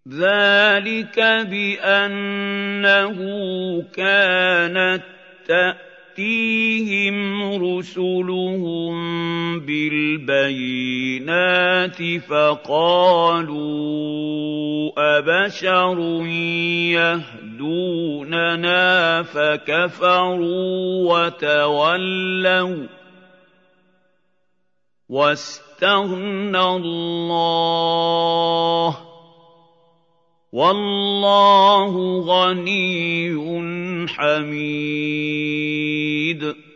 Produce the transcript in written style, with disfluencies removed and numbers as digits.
ذَٰلِكَ بِأَنَّهُ كَانَت تَّأْتِيهِمْ رُسُلُهُم بِالْبَيِّنَاتِ فَقَالُوا أَبَشَرٌ يَهْدُونَنَا فَكَفَرُوا وَتَوَلَّوا وَّاسْتَغْنَى اللَّهُ ۚ وَاللَّهُ غَنِيٌّ حَمِيدٌ